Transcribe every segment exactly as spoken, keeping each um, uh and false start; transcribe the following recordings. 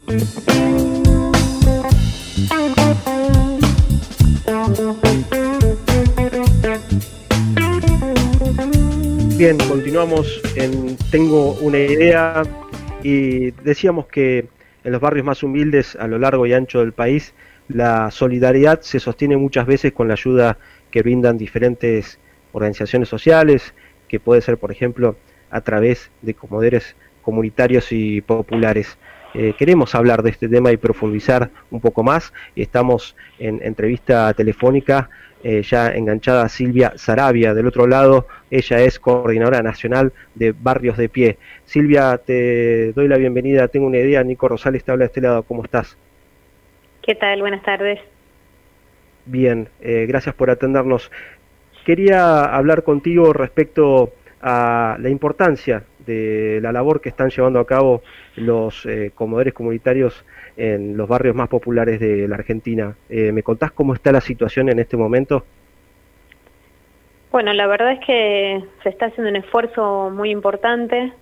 Bien, continuamos en Tengo una idea y decíamos que en los barrios más humildes a lo largo y ancho del país la solidaridad se sostiene muchas veces con la ayuda que brindan diferentes organizaciones sociales, que puede ser, por ejemplo, a través de comedores comunitarios y populares. Eh, queremos hablar de este tema y profundizar un poco más. Estamos en entrevista telefónica eh, ya enganchada a Silvia Saravia. Del otro lado, ella es coordinadora nacional de Barrios de Pie. Silvia, te doy la bienvenida. Tengo una idea. Nico Rosales te habla de este lado. ¿Cómo estás? ¿Qué tal? Buenas tardes. Bien, eh, gracias por atendernos. Quería hablar contigo respecto a la importancia de la labor que están llevando a cabo los eh, comedores comunitarios en los barrios más populares de la Argentina. Eh, ¿Me contás cómo está la situación en este momento? Bueno, la verdad es que se está haciendo un esfuerzo muy importante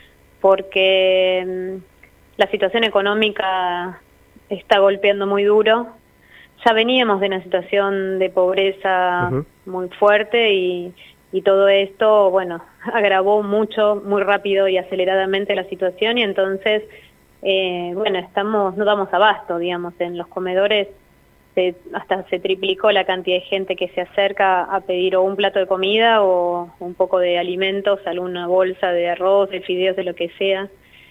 porque mmm, la situación económica está golpeando muy duro. Ya veníamos de una situación de pobreza uh-huh. muy fuerte y, y todo esto, bueno, agravó mucho, muy rápido y aceleradamente la situación y entonces, eh, bueno, estamos, no damos abasto, digamos, en los comedores se, hasta se triplicó la cantidad de gente que se acerca a pedir o un plato de comida o un poco de alimentos, alguna bolsa de arroz, de fideos, de lo que sea.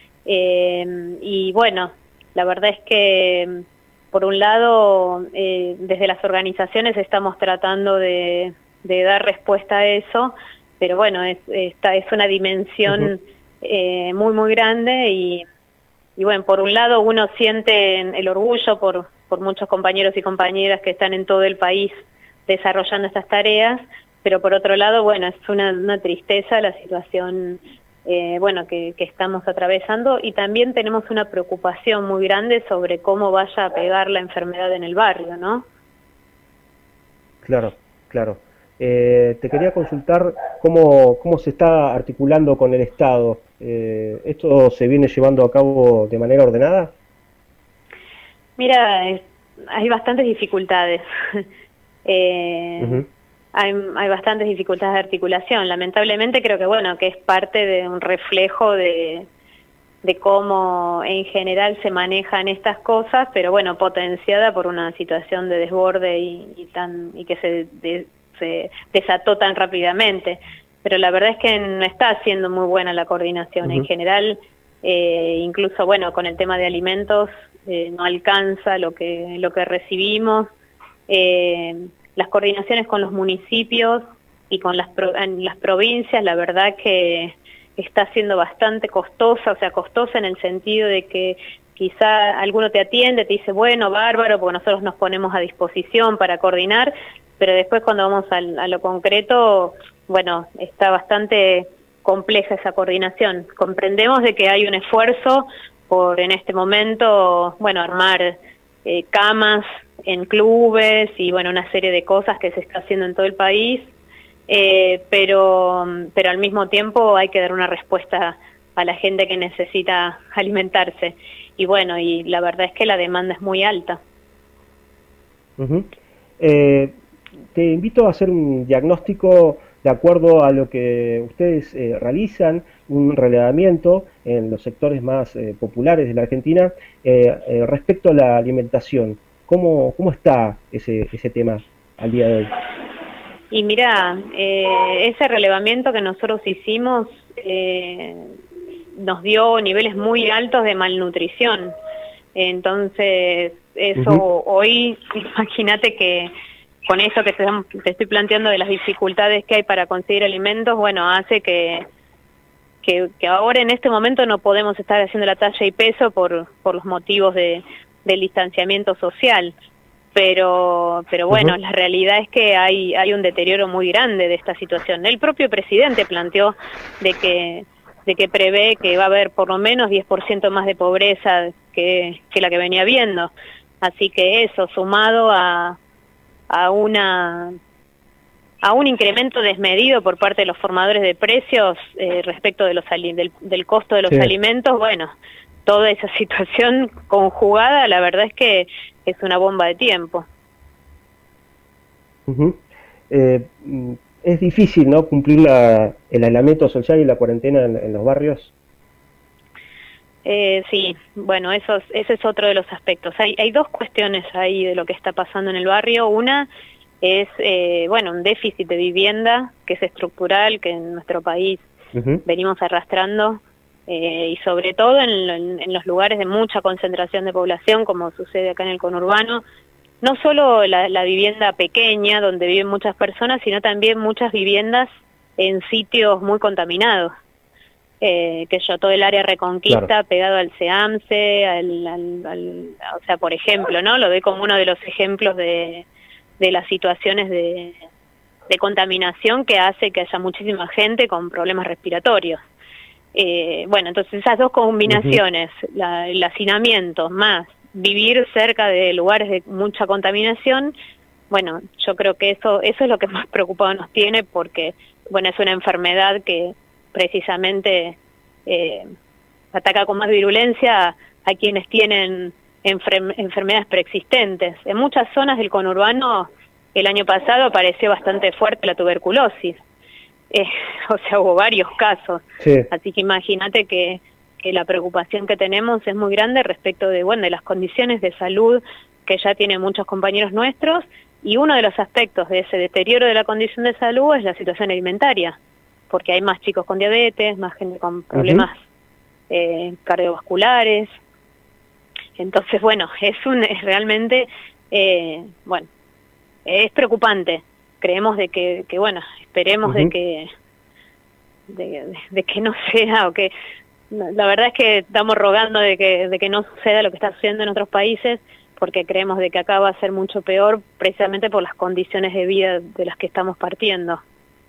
Eh, y bueno, la verdad es que por un lado, eh, desde las organizaciones estamos tratando de, de dar respuesta a eso, pero bueno, es, esta es una dimensión uh-huh. eh, muy, muy grande y, y bueno, por un lado uno siente el orgullo por, por muchos compañeros y compañeras que están en todo el país desarrollando estas tareas, pero por otro lado, bueno, es una, una tristeza la situación Eh, bueno, que, que estamos atravesando y también tenemos una preocupación muy grande sobre cómo vaya a pegar la enfermedad en el barrio, ¿no? Claro, claro. Eh, te quería consultar cómo, cómo se está articulando con el Estado. Eh, ¿Esto se viene llevando a cabo de manera ordenada? Mira, es, hay bastantes dificultades. eh, uh-huh. Hay, hay bastantes dificultades de articulación. Lamentablemente creo que bueno que es parte de un reflejo de, de cómo en general se manejan estas cosas, pero bueno, potenciada por una situación de desborde y, y, tan, y que se, de, se desató tan rápidamente. Pero la verdad es que no está siendo muy buena la coordinación. Uh-huh. En general, eh, incluso bueno, con el tema de alimentos, eh, no alcanza lo que, lo que recibimos. Eh, Las coordinaciones con los municipios y con las, pro, en las provincias, la verdad que está siendo bastante costosa, o sea, costosa en el sentido de que quizá alguno te atiende, te dice, bueno, bárbaro, porque nosotros nos ponemos a disposición para coordinar, pero después cuando vamos a, a lo concreto, bueno, está bastante compleja esa coordinación. Comprendemos de que hay un esfuerzo por en este momento, bueno, armar eh, camas en clubes y bueno, una serie de cosas que se está haciendo en todo el país, eh, pero, pero al mismo tiempo hay que dar una respuesta a la gente que necesita alimentarse. Y bueno, y la verdad es que la demanda es muy alta. Uh-huh. Eh, te invito a hacer un diagnóstico de acuerdo a lo que ustedes eh, realizan, un relevamiento en los sectores más eh, populares de la Argentina eh, eh, respecto a la alimentación. ¿Cómo, cómo está ese, ese tema al día de hoy? Y mira, eh, ese relevamiento que nosotros hicimos eh, nos dio niveles muy altos de malnutrición. Entonces, eso uh-huh. hoy, imagínate que con eso que te, te estoy planteando de las dificultades que hay para conseguir alimentos, bueno, hace que, que, que ahora en este momento no podemos estar haciendo la talla y peso por, por los motivos de del distanciamiento social, pero pero bueno, uh-huh. la realidad es que hay hay un deterioro muy grande de esta situación. El propio presidente planteó de que de que prevé que va a haber por lo menos diez por ciento más de pobreza que, que la que venía habiendo. Así que eso, sumado a a una a un incremento desmedido por parte de los formadores de precios eh, respecto de los del, del costo de los sí. alimentos, bueno, toda esa situación conjugada, la verdad es que es una bomba de tiempo. Uh-huh. Eh, es difícil, ¿no?, cumplir la, el aislamiento social y la cuarentena en, en los barrios. Eh, sí, bueno, eso es, ese es otro de los aspectos. Hay, hay dos cuestiones ahí de lo que está pasando en el barrio. Una es, eh, bueno, un déficit de vivienda que es estructural, que en nuestro país uh-huh. venimos arrastrando, eh, y sobre todo en, en, en los lugares de mucha concentración de población, como sucede acá en el conurbano. No solo la, la vivienda pequeña, donde viven muchas personas, sino también muchas viviendas en sitios muy contaminados. Eh, que yo, todo el área Reconquista, claro, pegado al SEAMSE, al, al, al, o sea, por ejemplo, ¿no? Lo ve como uno de los ejemplos de, de las situaciones de, de contaminación que hace que haya muchísima gente con problemas respiratorios. Eh, bueno, entonces esas dos combinaciones, uh-huh. la, el hacinamiento más vivir cerca de lugares de mucha contaminación, bueno, yo creo que eso eso es lo que más preocupado nos tiene, porque, bueno, es una enfermedad que precisamente eh, ataca con más virulencia a quienes tienen enfer- enfermedades preexistentes. En muchas zonas del conurbano el año pasado apareció bastante fuerte la tuberculosis, eh, o sea, hubo varios casos, sí. Así que imagínate que, que la preocupación que tenemos es muy grande respecto de, bueno, de las condiciones de salud que ya tienen muchos compañeros nuestros, y uno de los aspectos de ese deterioro de la condición de salud es la situación alimentaria, porque hay más chicos con diabetes, más gente con problemas uh-huh. eh, cardiovasculares. Entonces, bueno, es un es realmente, eh, bueno, es preocupante. Creemos de que, que bueno, esperemos uh-huh. de que de, de, de que no sea, o que, la verdad es que estamos rogando de que de que no suceda lo que está sucediendo en otros países, porque creemos de que acá va a ser mucho peor, precisamente por las condiciones de vida de las que estamos partiendo.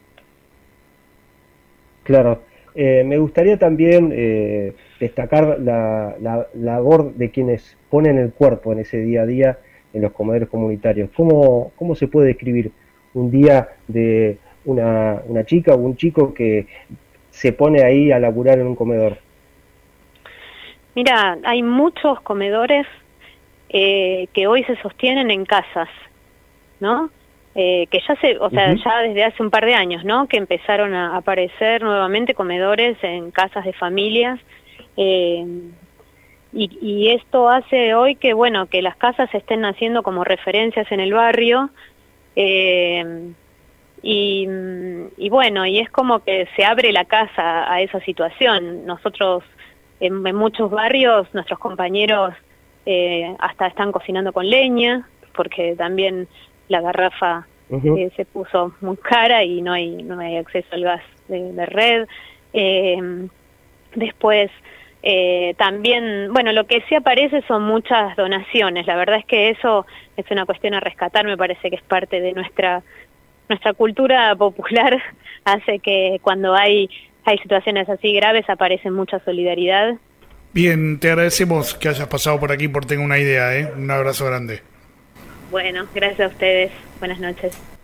Claro, eh, me gustaría también eh, destacar la, la, la labor de quienes ponen el cuerpo en ese día a día en los comedores comunitarios. ¿Cómo, cómo se puede describir un día de una, una chica o un chico que se pone ahí a laburar en un comedor? Mira, hay muchos comedores eh, que hoy se sostienen en casas, ¿no? Eh, que ya se, o sea, uh-huh. ya desde hace un par de años, ¿no?, que empezaron a aparecer nuevamente comedores en casas de familias, eh, y, y esto hace hoy que, bueno, que las casas estén naciendo como referencias en el barrio, eh, y, y bueno, y es como que se abre la casa a esa situación. Nosotros en, en muchos barrios, nuestros compañeros eh, hasta están cocinando con leña, porque también la garrafa uh-huh. eh, se puso muy cara y no hay no hay acceso al gas de, de red. Eh, después, eh, también, bueno, lo que sí aparece son muchas donaciones. La verdad es que eso es una cuestión a rescatar, me parece que es parte de nuestra nuestra cultura popular, hace que cuando hay, hay situaciones así graves aparece mucha solidaridad. Bien, te agradecemos que hayas pasado por aquí por Tengo una Idea, ¿eh? Un abrazo grande. Bueno, gracias a ustedes. Buenas noches.